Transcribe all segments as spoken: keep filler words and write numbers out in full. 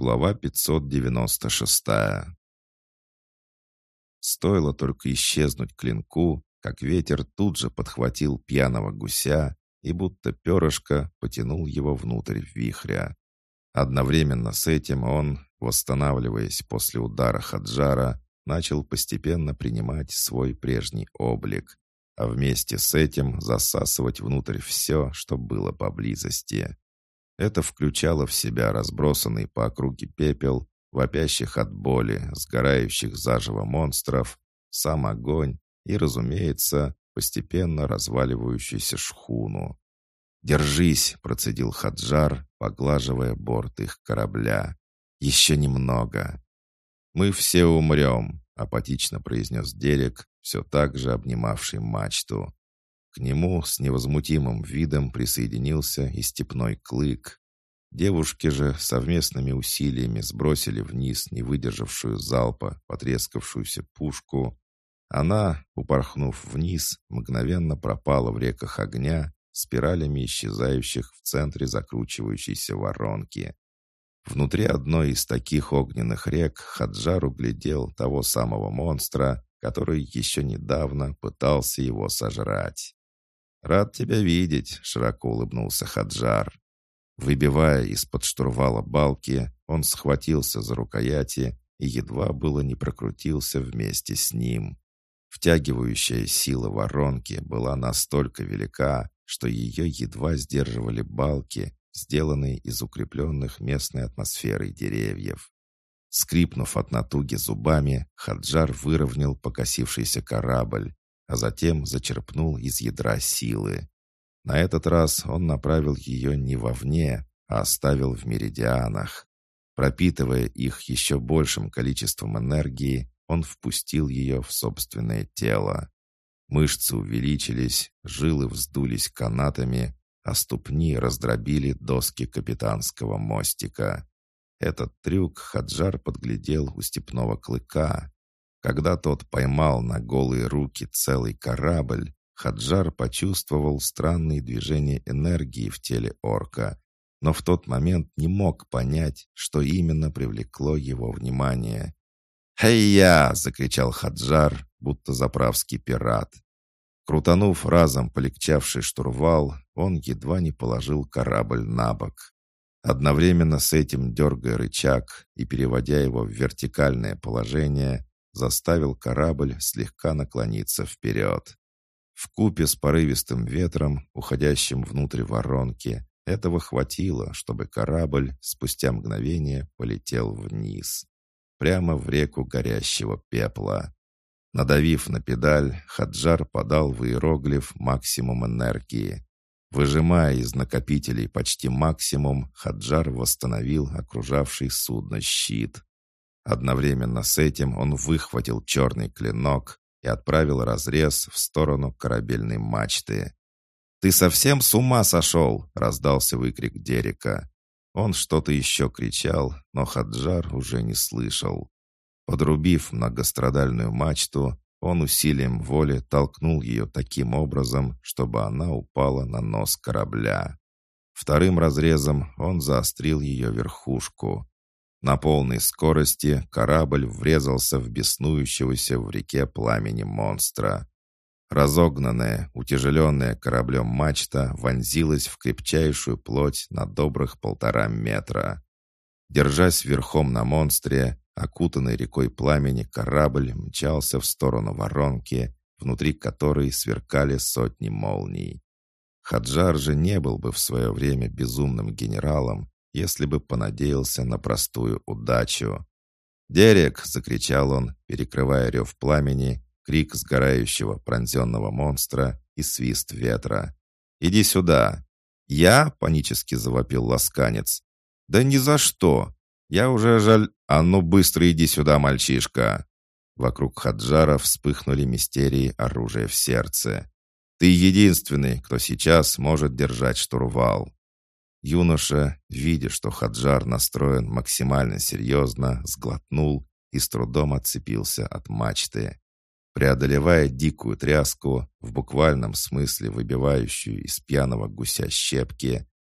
Глава пятьсот девяносто шесть. Стоило только исчезнуть клинку, как ветер тут же подхватил пьяного гуся и будто перышко потянул его внутрь вихря. Одновременно с этим он, восстанавливаясь после удара Хаджара, начал постепенно принимать свой прежний облик, а вместе с этим засасывать внутрь все, что было поблизости. Это включало в себя разбросанный по округе пепел, вопящих от боли, сгорающих заживо монстров, сам огонь и, разумеется, постепенно разваливающуюся шхуну. «Держись!» — процедил Хаджар, поглаживая борт их корабля. «Еще немного!» «Мы все умрем!» — апатично произнес Дерек, все так же обнимавший мачту. К нему с невозмутимым видом присоединился и степной клык. Девушки же совместными усилиями сбросили вниз не выдержавшую залпа потрескавшуюся пушку. Она, упорхнув вниз, мгновенно пропала в реках огня, спиралями исчезающих в центре закручивающейся воронки. Внутри одной из таких огненных рек Хаджар углядел того самого монстра, который еще недавно пытался его сожрать. «Рад тебя видеть», — широко улыбнулся Хаджар. Выбивая из-под штурвала балки, он схватился за рукояти и едва было не прокрутился вместе с ним. Втягивающая сила воронки была настолько велика, что ее едва сдерживали балки, сделанные из укрепленных местной атмосферой деревьев. Скрипнув от натуги зубами, Хаджар выровнял покосившийся корабль, а затем зачерпнул из ядра силы. На этот раз он направил ее не вовне, а оставил в меридианах. Пропитывая их еще большим количеством энергии, он впустил ее в собственное тело. Мышцы увеличились, жилы вздулись канатами, а ступни раздробили доски капитанского мостика. Этот трюк Хаджар подглядел у степного клыка. Когда тот поймал на голые руки целый корабль, Хаджар почувствовал странные движения энергии в теле орка, но в тот момент не мог понять, что именно привлекло его внимание. «Хей-я!» — закричал Хаджар, будто заправский пират. Крутанув разом полегчавший штурвал, он едва не положил корабль на бок. Одновременно с этим, дергая рычаг и переводя его в вертикальное положение, заставил корабль слегка наклониться вперед. Вкупе с порывистым ветром, уходящим внутрь воронки, этого хватило, чтобы корабль спустя мгновение полетел вниз, прямо в реку горящего пепла. Надавив на педаль, Хаджар подал в иероглиф максимум энергии. Выжимая из накопителей почти максимум, Хаджар восстановил окружавший судно щит. Одновременно с этим он выхватил черный клинок и отправил разрез в сторону корабельной мачты. «Ты совсем с ума сошел!» — раздался выкрик Дерека. Он что-то еще кричал, но Хаджар уже не слышал. Подрубив многострадальную мачту, он усилием воли толкнул ее таким образом, чтобы она упала на нос корабля. Вторым разрезом он заострил ее верхушку. На полной скорости корабль врезался в беснующегося в реке пламени монстра. Разогнанная, утяжеленная кораблем мачта вонзилась в крепчайшую плоть на добрых полтора метра. Держась верхом на монстре, окутанный рекой пламени корабль мчался в сторону воронки, внутри которой сверкали сотни молний. Хаджар же не был бы в свое время безумным генералом, если бы понадеялся на простую удачу. «Дерек!» — закричал он, перекрывая рев пламени, крик сгорающего пронзенного монстра и свист ветра. «Иди сюда!» «Я?» — панически завопил ласканец. «Да ни за что! Я уже жаль... А ну быстро иди сюда, мальчишка!» Вокруг Хаджара вспыхнули мистерии оружия в сердце. «Ты единственный, кто сейчас может держать штурвал!» Юноша, видя, что Хаджар настроен максимально серьезно, сглотнул и с трудом отцепился от мачты. Преодолевая дикую тряску, в буквальном смысле выбивающую из пьяного гуся щепки,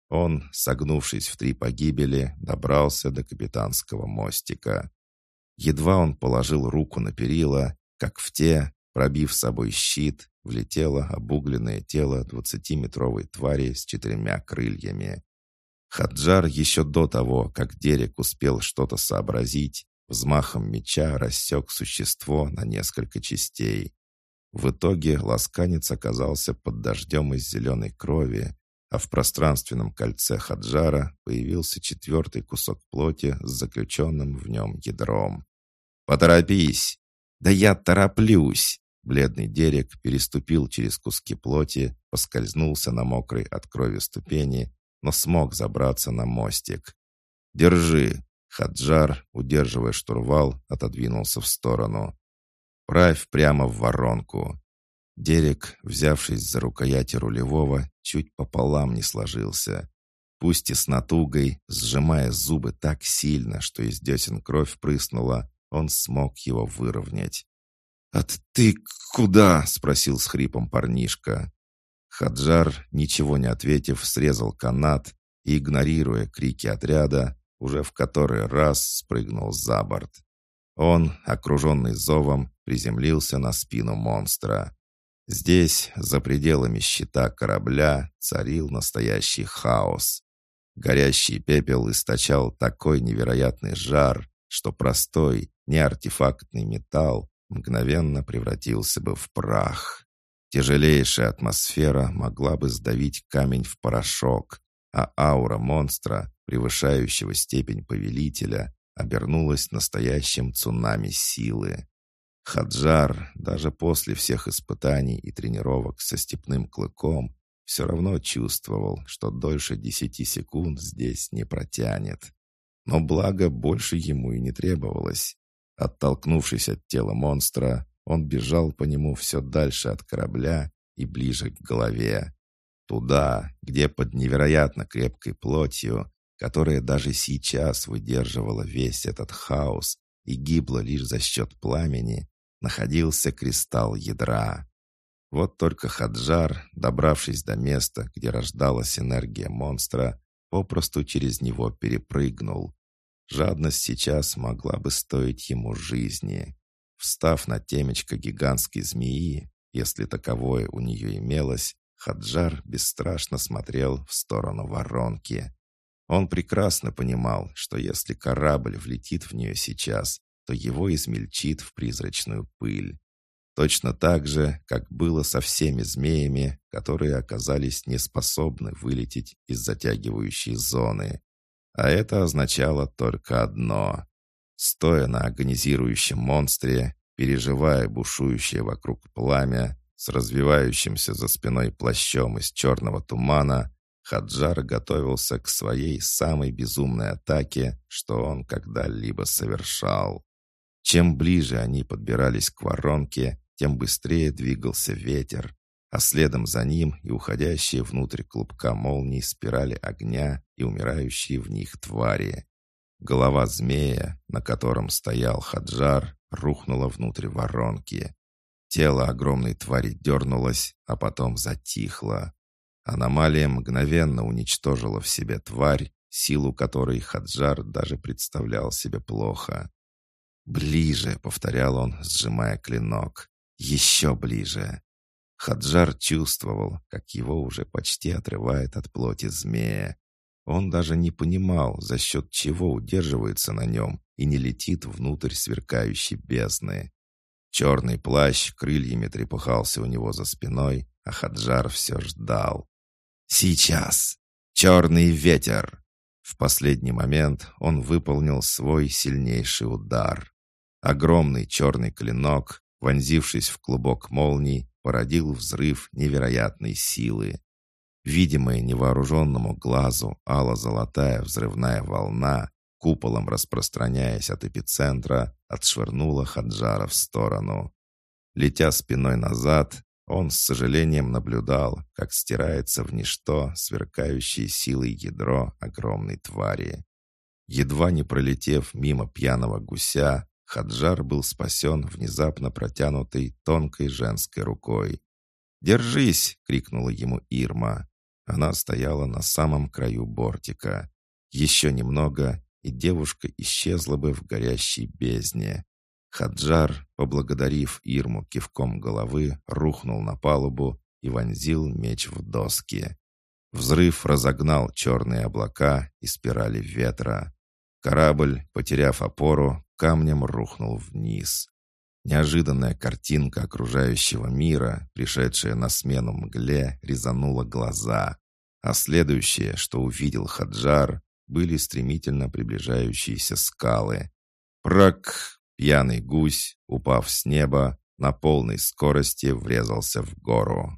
Он, согнувшись в три погибели, добрался до капитанского мостика. Едва он положил руку на перила, как в те, пробив собой щит, влетело обугленное тело двадцатиметровой твари с четырьмя крыльями. Хаджар еще до того, как Дерек успел что-то сообразить, взмахом меча рассек существо на несколько частей. В итоге ласканец оказался под дождем из зеленой крови, а в пространственном кольце Хаджара появился четвертый кусок плоти с заключенным в нем ядром. «Поторопись!» «Да я тороплюсь!» Бледный Дерек переступил через куски плоти, поскользнулся на мокрой от крови ступени, но смог забраться на мостик. «Держи!» Хаджар, удерживая штурвал, отодвинулся в сторону. «Правь прямо в воронку!» Дерек, взявшись за рукояти рулевого, чуть пополам не сложился. Пусть и с натугой, сжимая зубы так сильно, что из десен кровь прыснула, он смог его выровнять. «А ты куда?» — спросил с хрипом парнишка. Хаджар, ничего не ответив, срезал канат и, игнорируя крики отряда, уже в который раз спрыгнул за борт. Он, окруженный зовом, приземлился на спину монстра. Здесь, за пределами щита корабля, царил настоящий хаос. Горящий пепел источал такой невероятный жар, что простой, неартефактный металл мгновенно превратился бы в прах. Тяжелейшая атмосфера могла бы сдавить камень в порошок, а аура монстра, превышающего степень повелителя, обернулась настоящим цунами силы. Хаджар, даже после всех испытаний и тренировок со степным клыком, все равно чувствовал, что дольше десяти секунд здесь не протянет. Но благо больше ему и не требовалось. Оттолкнувшись от тела монстра, он бежал по нему все дальше от корабля и ближе к голове. Туда, где под невероятно крепкой плотью, которая даже сейчас выдерживала весь этот хаос и гибла лишь за счет пламени, находился кристалл ядра. Вот только Хаджар, добравшись до места, где рождалась энергия монстра, попросту через него перепрыгнул. Жадность сейчас могла бы стоить ему жизни. Встав на темечко гигантской змеи, если таковое у нее имелось, Хаджар бесстрашно смотрел в сторону воронки. Он прекрасно понимал, что если корабль влетит в нее сейчас, то его измельчит в призрачную пыль. Точно так же, как было со всеми змеями, которые оказались неспособны вылететь из затягивающей зоны. А это означало только одно. Стоя на агонизирующем монстре, переживая бушующее вокруг пламя, с развивающимся за спиной плащом из черного тумана, Хаджар готовился к своей самой безумной атаке, что он когда-либо совершал. Чем ближе они подбирались к воронке, тем быстрее двигался ветер, а следом за ним и уходящие внутрь клубка молний спирали огня и умирающие в них твари. Голова змея, на котором стоял Хаджар, рухнула внутрь воронки. Тело огромной твари дернулось, а потом затихло. Аномалия мгновенно уничтожила в себе тварь, силу которой Хаджар даже представлял себе плохо. «Ближе», — повторял он, сжимая клинок. «Еще ближе». Хаджар чувствовал, как его уже почти отрывает от плоти змея. Он даже не понимал, за счет чего удерживается на нем и не летит внутрь сверкающей бездны. Черный плащ крыльями трепыхался у него за спиной, а Хаджар все ждал. «Сейчас! Черный ветер!» В последний момент он выполнил свой сильнейший удар. Огромный черный клинок, вонзившись в клубок молний, породил взрыв невероятной силы. Видимая невооруженному глазу ало-золотая взрывная волна, куполом распространяясь от эпицентра, отшвырнула Хаджара в сторону. Летя спиной назад, он с сожалением наблюдал, как стирается в ничто сверкающее силой ядро огромной твари. Едва не пролетев мимо пьяного гуся, Хаджар был спасен внезапно протянутой тонкой женской рукой. «Держись!» — крикнула ему Ирма. Она стояла на самом краю бортика. Еще немного, и девушка исчезла бы в горящей бездне. Хаджар, поблагодарив Ирму кивком головы, рухнул на палубу и вонзил меч в доски. Взрыв разогнал черные облака и спирали ветра. Корабль, потеряв опору, камнем рухнул вниз. Неожиданная картинка окружающего мира, пришедшая на смену мгле, резанула глаза. А следующее, что увидел Хаджар, были стремительно приближающиеся скалы. Прак! Пьяный гусь, упав с неба, на полной скорости врезался в гору.